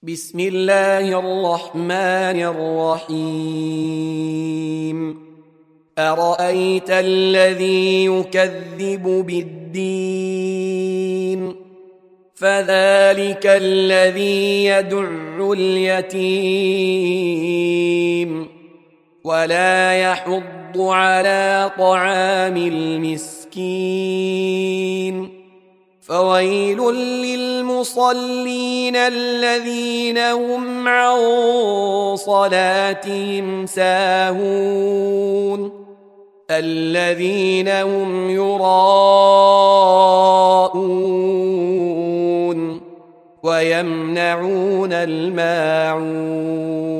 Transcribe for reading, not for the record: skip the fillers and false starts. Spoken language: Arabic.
بسم الله الرحمن الرحيم أرأيت الذي يكذب بالدين فذلك الذي يدع اليتيم ولا يحض على طعام المسكين فويل للمصلين الذين هم عن صلاتهم ساهون الذين هم يراءون ويمنعون الماعون